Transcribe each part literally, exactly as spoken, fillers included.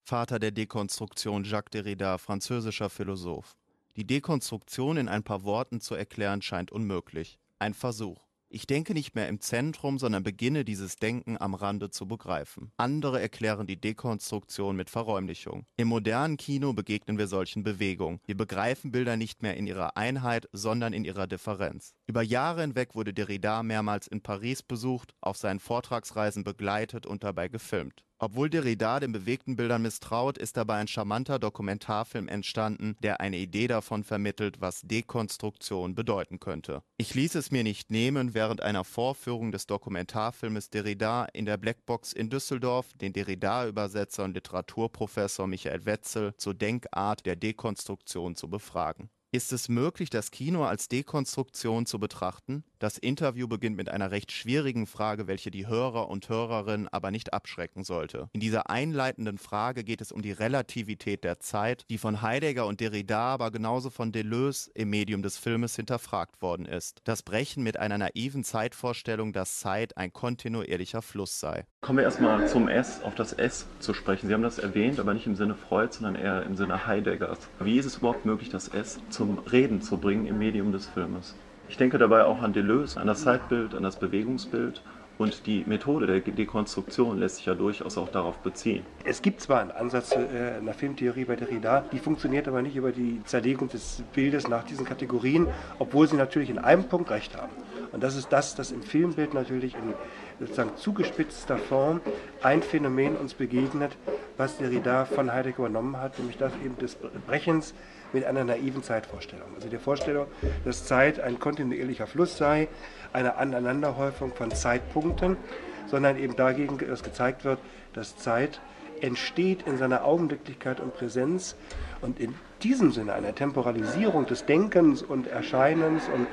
Vater der Dekonstruktion Jacques Derrida, französischer Philosoph. Die Dekonstruktion in ein paar Worten zu erklären scheint unmöglich. Ein Versuch. Ich denke nicht mehr im Zentrum, sondern beginne dieses Denken am Rande zu begreifen. Andere erklären die Dekonstruktion mit Verräumlichung. Im modernen Kino begegnen wir solchen Bewegungen. Wir begreifen Bilder nicht mehr in ihrer Einheit, sondern in ihrer Differenz. Über Jahre hinweg wurde Derrida mehrmals in Paris besucht, auf seinen Vortragsreisen begleitet und dabei gefilmt. Obwohl Derrida den bewegten Bildern misstraut, ist dabei ein charmanter Dokumentarfilm entstanden, der eine Idee davon vermittelt, was Dekonstruktion bedeuten könnte. Ich ließ es mir nicht nehmen, während einer Vorführung des Dokumentarfilmes Derrida in der Blackbox in Düsseldorf den Derrida-Übersetzer und Literaturprofessor Michael Wetzel zur Denkart der Dekonstruktion zu befragen. Ist es möglich, das Kino als Dekonstruktion zu betrachten? Das Interview beginnt mit einer recht schwierigen Frage, welche die Hörer und Hörerinnen aber nicht abschrecken sollte. In dieser einleitenden Frage geht es um die Relativität der Zeit, die von Heidegger und Derrida, aber genauso von Deleuze im Medium des Filmes hinterfragt worden ist. Das Brechen mit einer naiven Zeitvorstellung, dass Zeit ein kontinuierlicher Fluss sei. Kommen wir erstmal zum S, auf das S zu sprechen. Sie haben das erwähnt, aber nicht im Sinne Freud, sondern eher im Sinne Heideggers. Wie ist es überhaupt möglich, das S zum Reden zu bringen im Medium des Filmes? Ich denke dabei auch an Deleuze, an das Zeitbild, an das Bewegungsbild, und die Methode der Dekonstruktion lässt sich ja durchaus auch darauf beziehen. Es gibt zwar einen Ansatz äh, in der Filmtheorie bei Derrida, die funktioniert aber nicht über die Zerlegung des Bildes nach diesen Kategorien, obwohl sie natürlich in einem Punkt recht haben. Und das ist das, dass im Filmbild natürlich in sozusagen zugespitzter Form ein Phänomen uns begegnet, was Derrida von Heidegger übernommen hat, nämlich das eben des Brechens mit einer naiven Zeitvorstellung. Also der Vorstellung, dass Zeit ein kontinuierlicher Fluss sei, eine Aneinanderhäufung von Zeitpunkten, sondern eben dagegen, dass gezeigt wird, dass Zeit entsteht in seiner Augenblicklichkeit und Präsenz und in diesem Sinne einer Temporalisierung des Denkens und Erscheinens und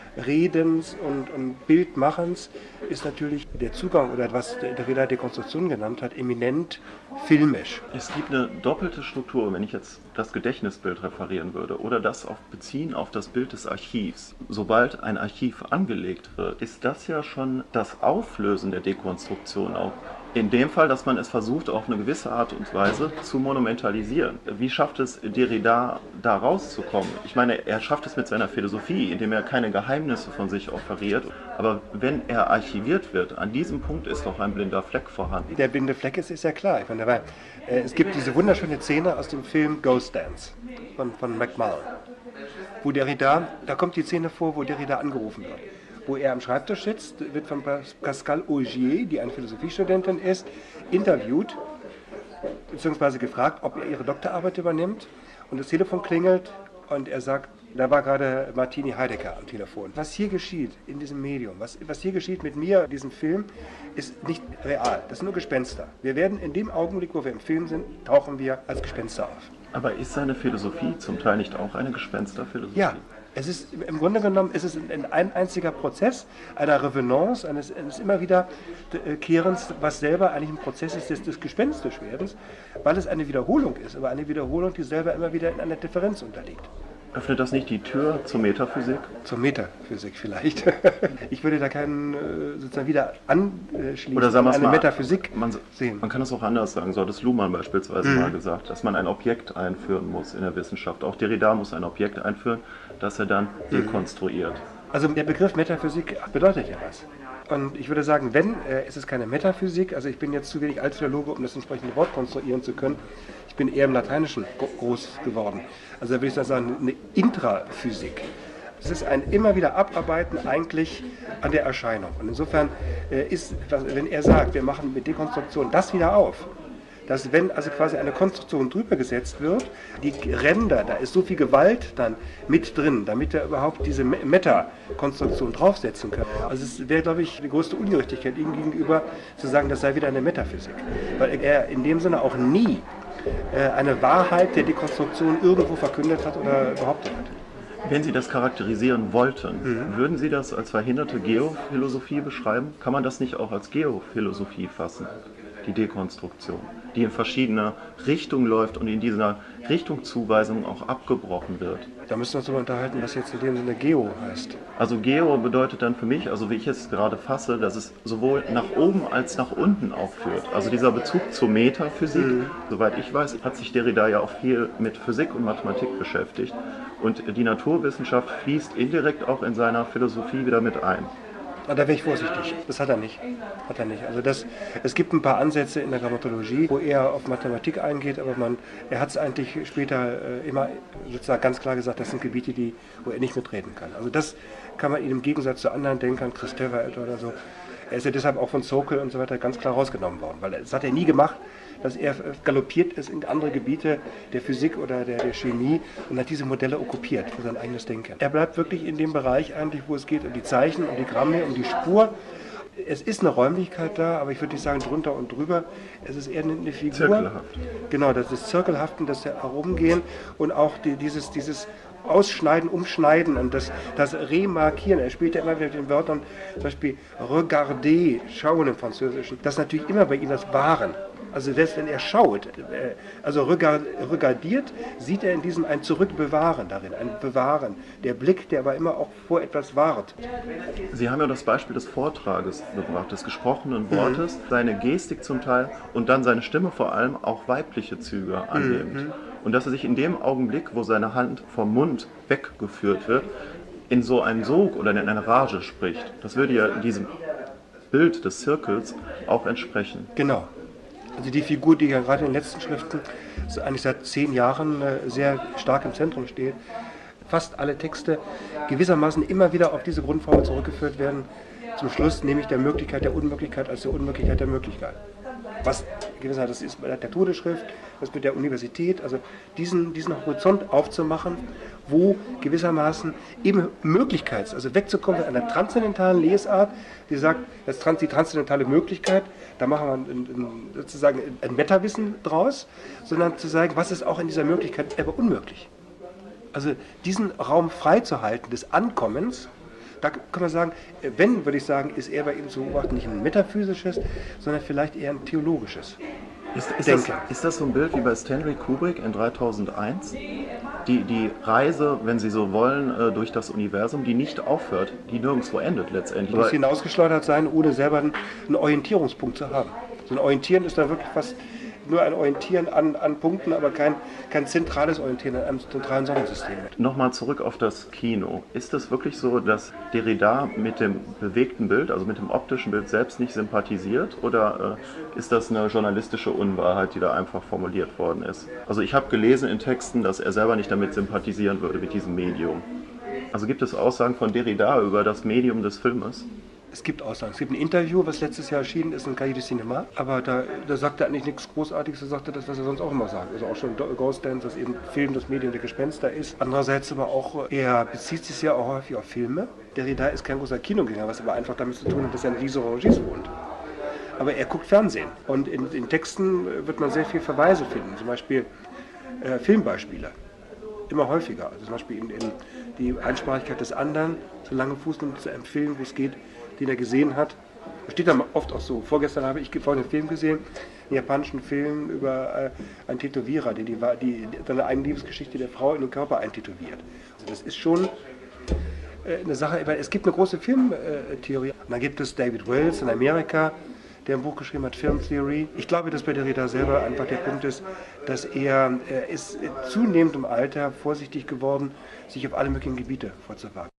Redens und, und Bildmachens ist natürlich der Zugang, oder was Derrida Dekonstruktion genannt hat, eminent filmisch. Es gibt eine doppelte Struktur, wenn ich jetzt das Gedächtnisbild referieren würde oder das auf beziehen auf das Bild des Archivs. Sobald ein Archiv angelegt wird, ist das ja schon das Auflösen der Dekonstruktion auch. In dem Fall, dass man es versucht, auf eine gewisse Art und Weise zu monumentalisieren. Wie schafft es Derrida, da rauszukommen? Ich meine, er schafft es mit seiner Philosophie, indem er keine Geheimnisse von sich offeriert. Aber wenn er archiviert wird, an diesem Punkt ist doch ein blinder Fleck vorhanden. Der blinde Fleck ist, ist ja klar. Ich meine, äh, es gibt diese wunderschöne Szene aus dem Film Ghost Dance von, von McMahon, wo Derrida, da kommt die Szene vor, wo Derrida angerufen wird. Wo er am Schreibtisch sitzt, wird von Pascal Augier, die eine Philosophiestudentin ist, interviewt, beziehungsweise gefragt, ob er ihre Doktorarbeit übernimmt. Und das Telefon klingelt und er sagt, da war gerade Martini Heidegger am Telefon. Was hier geschieht in diesem Medium, was, was hier geschieht mit mir, in diesem Film, ist nicht real. Das sind nur Gespenster. Wir werden in dem Augenblick, wo wir im Film sind, tauchen wir als Gespenster auf. Aber ist seine Philosophie zum Teil nicht auch eine Gespensterphilosophie? Ja. Es ist, im Grunde genommen ist es ein, ein einziger Prozess einer Revenance, eines, eines immer wieder Kehrens, was selber eigentlich ein Prozess ist des, des Gespenstischwerdens, weil es eine Wiederholung ist, aber eine Wiederholung, die selber immer wieder in einer Differenz unterliegt. Öffnet das nicht die Tür zur Metaphysik? Zur Metaphysik vielleicht. Ich würde da keinen sozusagen wieder anschließen. Oder sagen wir es eine mal, Metaphysik man, sehen. Man kann es auch anders sagen. So hat es Luhmann beispielsweise mhm. mal gesagt, dass man ein Objekt einführen muss in der Wissenschaft. Auch Derrida muss ein Objekt einführen, das er dann mhm. dekonstruiert. Also der Begriff Metaphysik bedeutet ja was. Und ich würde sagen, wenn, äh, ist es keine Metaphysik, also ich bin jetzt zu wenig Altphilologe, um das entsprechende Wort konstruieren zu können. Ich bin eher im Lateinischen groß geworden. Also da würde ich sagen, eine Intraphysik. Es ist ein immer wieder Abarbeiten eigentlich an der Erscheinung. Und insofern äh, ist, wenn er sagt, wir machen mit Dekonstruktion das wieder auf, dass wenn also quasi eine Konstruktion drüber gesetzt wird, die Ränder, da ist so viel Gewalt dann mit drin, damit er überhaupt diese Meta-Konstruktion draufsetzen kann. Also es wäre, glaube ich, die größte Ungerechtigkeit ihm gegenüber, zu sagen, das sei wieder eine Metaphysik. Weil er in dem Sinne auch nie äh, eine Wahrheit der Dekonstruktion irgendwo verkündet hat oder behauptet hat. Wenn Sie das charakterisieren wollten, mhm. würden Sie das als verhinderte Geophilosophie beschreiben? Kann man das nicht auch als Geophilosophie fassen? Die Dekonstruktion, die in verschiedene Richtungen läuft und in dieser Richtungszuweisung auch abgebrochen wird. Da müssen wir uns darüber unterhalten, was jetzt in dem Sinne Geo heißt. Also Geo bedeutet dann für mich, also wie ich es gerade fasse, dass es sowohl nach oben als nach unten auch führt. Also dieser Bezug zur Metaphysik, mhm. soweit ich weiß, hat sich Derrida ja auch viel mit Physik und Mathematik beschäftigt. Und die Naturwissenschaft fließt indirekt auch in seiner Philosophie wieder mit ein. Da wäre ich vorsichtig. Das hat er nicht. Hat er nicht. Also das, es gibt ein paar Ansätze in der Grammatologie, wo er auf Mathematik eingeht, aber man, er hat es eigentlich später äh, immer sozusagen ganz klar gesagt, das sind Gebiete, die, wo er nicht mitreden kann. Also das kann man ihm im Gegensatz zu anderen Denkern, Kristeva oder so, er ist ja deshalb auch von Sokol und so weiter ganz klar rausgenommen worden, weil das hat er nie gemacht, dass er galoppiert ist in andere Gebiete der Physik oder der, der Chemie und hat diese Modelle okkupiert für sein eigenes Denken. Er bleibt wirklich in dem Bereich eigentlich, wo es geht um die Zeichen, um die Gramme, um die Spur. Es ist eine Räumlichkeit da, aber ich würde nicht sagen drunter und drüber. Es ist eher eine Figur. Zirkelhaft. Genau, das ist Zirkelhaften, das Herumgehen und auch die, dieses, dieses Ausschneiden, Umschneiden und das, das Remarkieren. Er spielt ja immer wieder mit den Wörtern, zum Beispiel regarder, schauen im Französischen. Das ist natürlich immer bei ihm das Wahren. Also selbst wenn er schaut, also regardiert, sieht er in diesem ein Zurückbewahren darin, ein Bewahren. Der Blick, der aber immer auch vor etwas wahrt. Sie haben ja das Beispiel des Vortrages gebracht, des gesprochenen Wortes, mhm. seine Gestik zum Teil und dann seine Stimme vor allem auch weibliche Züge annimmt. Mhm. Und dass er sich in dem Augenblick, wo seine Hand vom Mund weggeführt wird, in so einen Sog oder in eine Rage spricht. Das würde ja diesem Bild des Zirkels auch entsprechen. Genau. Also die Figur, die ja gerade in den letzten Schriften eigentlich seit zehn Jahren sehr stark im Zentrum steht, fast alle Texte gewissermaßen immer wieder auf diese Grundformel zurückgeführt werden, zum Schluss nämlich der Möglichkeit der Unmöglichkeit als der Unmöglichkeit der Möglichkeit. Was gewissermaßen, das ist bei der Todesschrift, das mit der Universität, also diesen, diesen Horizont aufzumachen, wo gewissermaßen eben Möglichkeits, also wegzukommen von einer transzendentalen Lesart, die sagt, das ist die transzendentale Möglichkeit, da machen wir ein, ein, sozusagen ein Metawissen draus, sondern zu sagen, was ist auch in dieser Möglichkeit aber unmöglich. Also diesen Raum freizuhalten des Ankommens, da kann man sagen, wenn, würde ich sagen, ist er bei ihm zu beobachten nicht ein metaphysisches, sondern vielleicht eher ein theologisches. Ist, ist, das, ist das so ein Bild wie bei Stanley Kubrick in dreitausendeins? Die, die Reise, wenn Sie so wollen, durch das Universum, die nicht aufhört, die nirgendwo endet letztendlich. Du musst hinausgeschleudert sein, ohne selber einen, einen Orientierungspunkt zu haben. So ein Orientieren ist da wirklich fast nur ein Orientieren an, an Punkten, aber kein, kein zentrales Orientieren an einem zentralen Sonnensystem. Nochmal zurück auf das Kino. Ist es wirklich so, dass Derrida mit dem bewegten Bild, also mit dem optischen Bild selbst nicht sympathisiert? Oder äh, ist das eine journalistische Unwahrheit, die da einfach formuliert worden ist? Also ich habe gelesen in Texten, dass er selber nicht damit sympathisieren würde, mit diesem Medium. Also gibt es Aussagen von Derrida über das Medium des Filmes? Es gibt Aussagen. Es gibt ein Interview, was letztes Jahr erschienen ist in Cahiers du Cinéma, aber da, da sagt er eigentlich nichts Großartiges, er sagte das, was er sonst auch immer sagt. Also auch schon Ghost Dance, dass eben Film das Medium der Gespenster ist. Andererseits aber auch, er bezieht sich ja auch häufig auf Filme. Derrida ist kein großer Kinogänger, was aber einfach damit zu tun hat, dass er in Riese-Rangis wohnt. Aber er guckt Fernsehen und in, in Texten wird man sehr viel Verweise finden, zum Beispiel äh, Filmbeispiele. Immer häufiger. Also zum Beispiel in, in die Einsprachigkeit des anderen, so lange Fußnoten zu empfehlen, wo es geht, den er gesehen hat. Das steht dann oft auch so. Vorgestern habe ich folgenden Film gesehen, einen japanischen Film über äh, einen Tätowierer, der die, die, seine eigene Liebesgeschichte der Frau in den Körper eintätowiert. Also das ist schon äh, eine Sache, es gibt eine große Filmtheorie. Und dann gibt es David Wells in Amerika, der ein Buch geschrieben hat, Film Theory. Ich glaube, dass bei Derrida selber einfach der Punkt ist, dass er, er ist zunehmend im Alter vorsichtig geworden, sich auf alle möglichen Gebiete vorzuwagen.